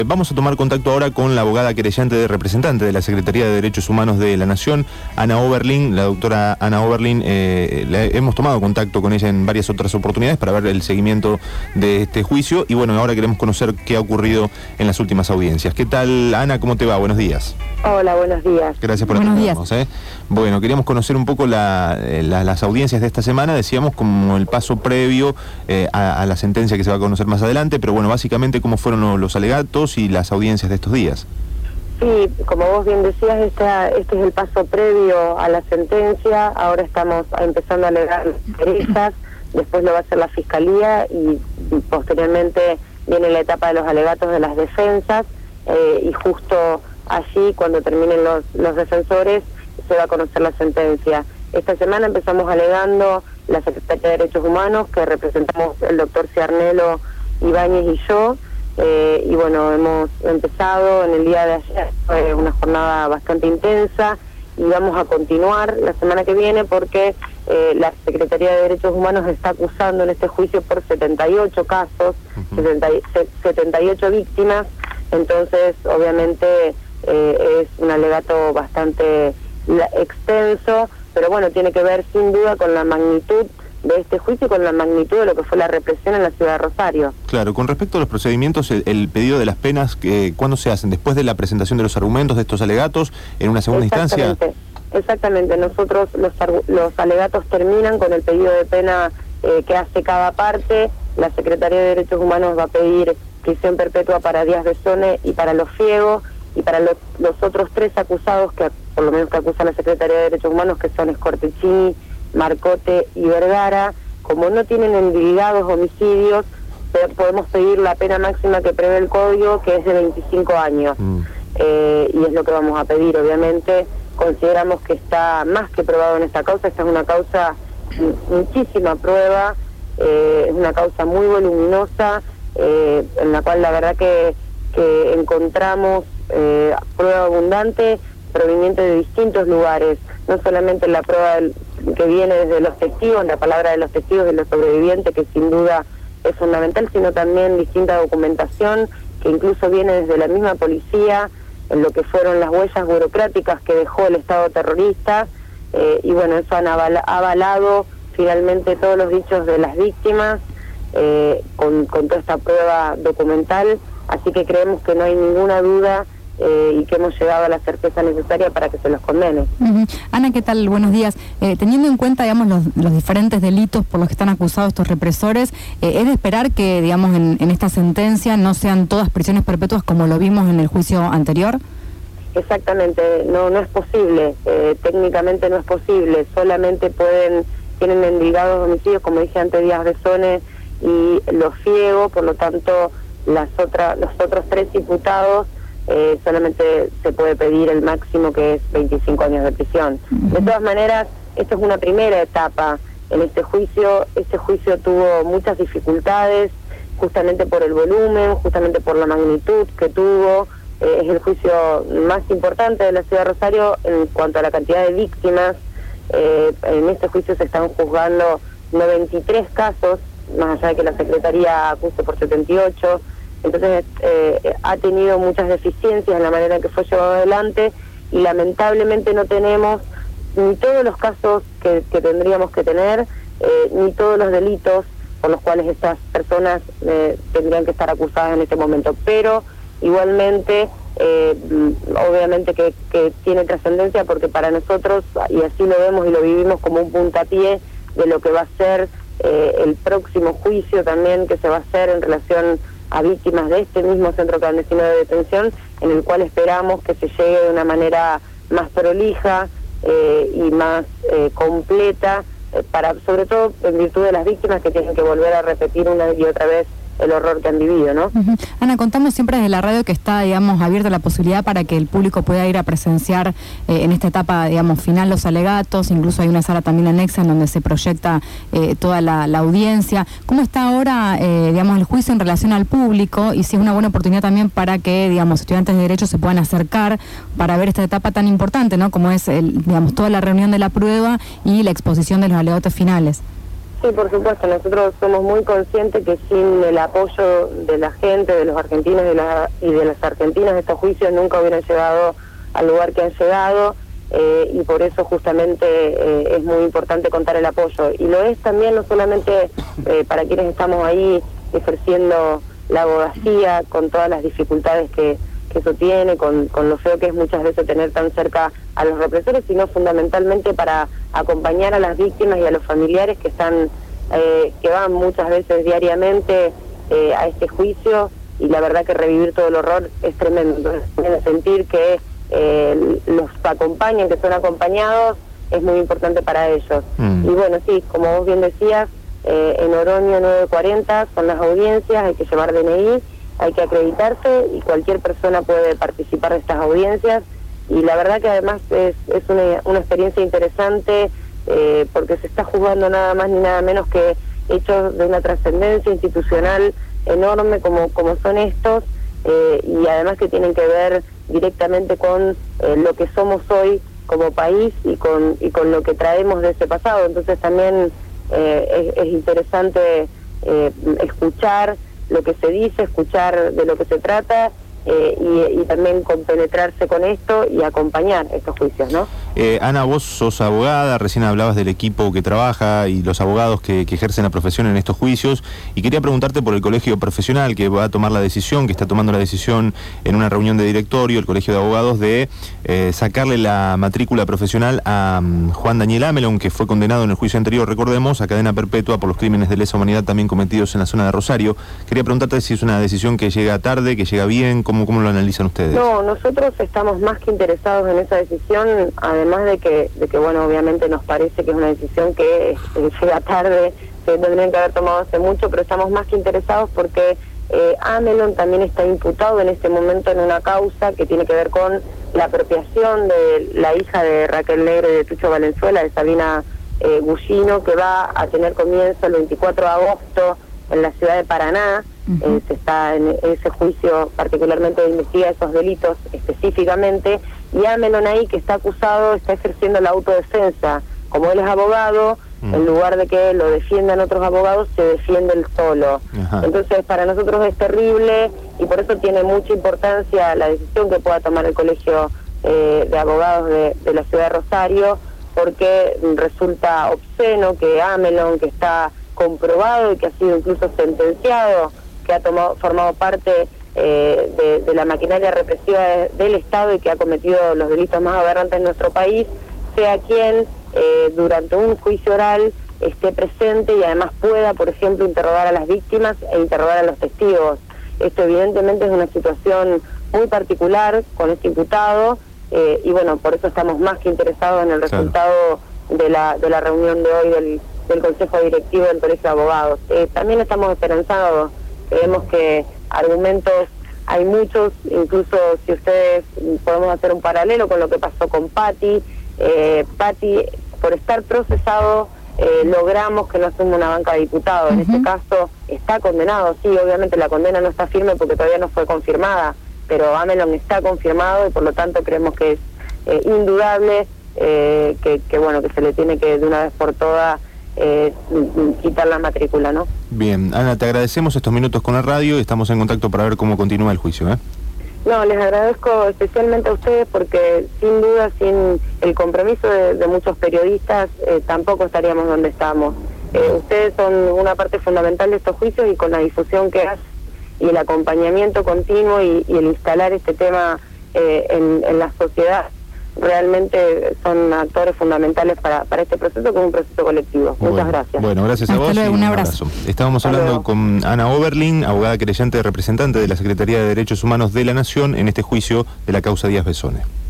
Vamos a tomar contacto ahora con la abogada querellante de representante de la Secretaría de Derechos Humanos de la Nación, Ana Oberlin. La doctora Ana Oberlin, hemos tomado contacto con ella en varias otras oportunidades para ver el seguimiento de este juicio y bueno, ahora queremos conocer qué ha ocurrido en las últimas audiencias. ¿Qué tal, Ana? ¿Cómo te va? Buenos días. Hola, buenos días. Gracias por atendernos. Bueno, queríamos conocer un poco las audiencias de esta semana, decíamos como el paso previo a la sentencia que se va a conocer más adelante, pero bueno, básicamente cómo fueron los alegatos y las audiencias de estos días. Sí, como vos bien decías, este es el paso previo a la sentencia. Ahora estamos empezando a alegar las querellas, después lo va a hacer la Fiscalía y posteriormente viene la etapa de los alegatos de las defensas y justo allí, cuando terminen los defensores, se va a conocer la sentencia. Esta semana empezamos alegando la Secretaría de Derechos Humanos, que representamos el doctor Ciarnelo Ibáñez y yo, y bueno, hemos empezado en el día de ayer, fue una jornada bastante intensa, y vamos a continuar la semana que viene porque la Secretaría de Derechos Humanos está acusando en este juicio por 78 casos, 78 víctimas, entonces obviamente es un alegato bastante extenso, pero bueno, tiene que ver sin duda con la magnitud de este juicio y con la magnitud de lo que fue la represión en la ciudad de Rosario. Claro, con respecto a los procedimientos, el pedido de las penas, ¿cuándo se hacen? ¿Después de la presentación de los argumentos de estos alegatos, en una segunda instancia? Exactamente, nosotros los alegatos terminan con el pedido de pena que hace cada parte. La Secretaría de Derechos Humanos va a pedir prisión perpetua para Díaz Besone y para Los Fiego, y para los otros tres acusados, que por lo menos que acusa la Secretaría de Derechos Humanos, que son Scortecini, Marcote y Vergara, como no tienen endilgados homicidios, podemos pedir la pena máxima que prevé el Código, que es de 25 años. Y es lo que vamos a pedir, obviamente. Consideramos que está más que probado en esta causa. Esta es una causa muchísima prueba, es una causa muy voluminosa, en la cual la verdad que encontramos prueba abundante proveniente de distintos lugares, no solamente la prueba que viene desde los testigos, la palabra de los testigos de los sobrevivientes, que sin duda es fundamental, sino también distinta documentación que incluso viene desde la misma policía, en lo que fueron las huellas burocráticas que dejó el Estado terrorista, y bueno, eso ha avalado finalmente todos los dichos de las víctimas con toda esta prueba documental, así que creemos que no hay ninguna duda y que hemos llegado a la certeza necesaria para que se los condene. Ana, ¿qué tal? Buenos días. Teniendo en cuenta, digamos, los diferentes delitos por los que están acusados estos represores, ¿es de esperar que, digamos, en esta sentencia no sean todas prisiones perpetuas como lo vimos en el juicio anterior? Exactamente, no es posible, técnicamente no es posible, solamente tienen endilgados homicidios, como dije antes, Díaz Besone y Los Fiego, por lo tanto los otros tres imputados solamente se puede pedir el máximo, que es 25 años de prisión. De todas maneras, esto es una primera etapa en este juicio. Este juicio tuvo muchas dificultades, justamente por el volumen, justamente por la magnitud que tuvo. Es el juicio más importante de la ciudad de Rosario en cuanto a la cantidad de víctimas. En este juicio se están juzgando 93 casos, más allá de que la Secretaría acuse por 78, entonces ha tenido muchas deficiencias en la manera en que fue llevado adelante y lamentablemente no tenemos ni todos los casos que tendríamos que tener, ni todos los delitos por los cuales estas personas tendrían que estar acusadas en este momento, pero igualmente obviamente que tiene trascendencia, porque para nosotros, y así lo vemos y lo vivimos como un puntapié de lo que va a ser el próximo juicio también que se va a hacer en relación a víctimas de este mismo centro clandestino de detención, en el cual esperamos que se llegue de una manera más prolija y más completa, para, sobre todo en virtud de las víctimas que tienen que volver a repetir una y otra vez el horror que han vivido, ¿no? Ana, contamos siempre desde la radio que está, digamos, abierta la posibilidad para que el público pueda ir a presenciar en esta etapa, digamos, final los alegatos, incluso hay una sala también anexa en donde se proyecta toda la audiencia. ¿Cómo está ahora, digamos, el juicio en relación al público y si es una buena oportunidad también para que, digamos, estudiantes de Derecho se puedan acercar para ver esta etapa tan importante, ¿no? Como es, digamos, toda la reunión de la prueba y la exposición de los alegatos finales? Sí, por supuesto, nosotros somos muy conscientes que sin el apoyo de la gente, de los argentinos y de las argentinas, estos juicios nunca hubieran llegado al lugar que han llegado, y por eso justamente es muy importante contar el apoyo. Y lo es también no solamente para quienes estamos ahí ejerciendo la abogacía, con todas las dificultades que eso tiene, con lo feo que es muchas veces tener tan cerca a los represores, sino fundamentalmente para acompañar a las víctimas y a los familiares que están que van muchas veces diariamente a este juicio, y la verdad que revivir todo el horror es tremendo. Entonces, sentir que los acompañan, que son acompañados, es muy importante para ellos. Y bueno, sí, como vos bien decías, en Oroño 940 son las audiencias, hay que llevar DNI, hay que acreditarse y cualquier persona puede participar de estas audiencias, y la verdad que además es una experiencia interesante, porque se está juzgando nada más ni nada menos que hechos de una trascendencia institucional enorme como son estos, y además que tienen que ver directamente con lo que somos hoy como país y con lo que traemos de ese pasado. Entonces también es interesante escuchar lo que se dice, escuchar de lo que se trata, y también compenetrarse con esto y acompañar estos juicios, ¿no? Ana, vos sos abogada, recién hablabas del equipo que trabaja y los abogados que ejercen la profesión en estos juicios, y quería preguntarte por el colegio profesional que va a tomar la decisión, que está tomando la decisión en una reunión de directorio, el colegio de abogados, de sacarle la matrícula profesional a Juan Daniel Amelon, que fue condenado en el juicio anterior, recordemos, a cadena perpetua por los crímenes de lesa humanidad también cometidos en la zona de Rosario. Quería preguntarte si es una decisión que llega tarde, que llega bien. ¿Cómo lo analizan ustedes? No, nosotros estamos más que interesados en esa decisión, además de que bueno, obviamente nos parece que es una decisión que llega tarde, que tendrían que haber tomado hace mucho, pero estamos más que interesados porque Amelon también está imputado en este momento en una causa que tiene que ver con la apropiación de la hija de Raquel Negro y de Tucho Valenzuela, de Sabina Gugino, que va a tener comienzo el 24 de agosto en la ciudad de Paraná. Se está en ese juicio particularmente investiga esos delitos específicamente, y Amelon ahí, que está acusado, está ejerciendo la autodefensa. Como él es abogado, en lugar de que lo defiendan otros abogados, se defiende él solo. Entonces para nosotros es terrible, y por eso tiene mucha importancia la decisión que pueda tomar el colegio de abogados de la ciudad de Rosario, porque resulta obsceno que Amelon, que está comprobado y que ha sido incluso sentenciado, que ha formado parte de la maquinaria represiva del Estado y que ha cometido los delitos más aberrantes en nuestro país, sea quien durante un juicio oral esté presente y además pueda, por ejemplo, interrogar a las víctimas e interrogar a los testigos. Esto evidentemente es una situación muy particular con este imputado, y bueno, por eso estamos más que interesados en el resultado de la reunión de hoy del Consejo Directivo del Colegio de Abogados. También estamos esperanzados, creemos que argumentos hay muchos, incluso si ustedes podemos hacer un paralelo con lo que pasó con Patti. Patti, por estar procesado, logramos que no asuma una banca de diputados. En este caso está condenado, sí, obviamente la condena no está firme porque todavía no fue confirmada, pero Amelon está confirmado, y por lo tanto creemos que es indudable que bueno, que se le tiene que de una vez por todas quitar la matrícula, ¿no? Bien, Ana, te agradecemos estos minutos con la radio y estamos en contacto para ver cómo continúa el juicio, ¿eh? No, les agradezco especialmente a ustedes, porque sin duda, sin el compromiso de muchos periodistas, tampoco estaríamos donde estamos. Ustedes son una parte fundamental de estos juicios, y con la difusión que hacen y el acompañamiento continuo y el instalar este tema en la sociedad, realmente son actores fundamentales para este proceso, que es un proceso colectivo. Muchas gracias. Bueno, gracias a vos. Un abrazo. Estábamos hablando con Ana Oberlin, abogada querellante representante de la Secretaría de Derechos Humanos de la Nación en este juicio de la causa Díaz Besone.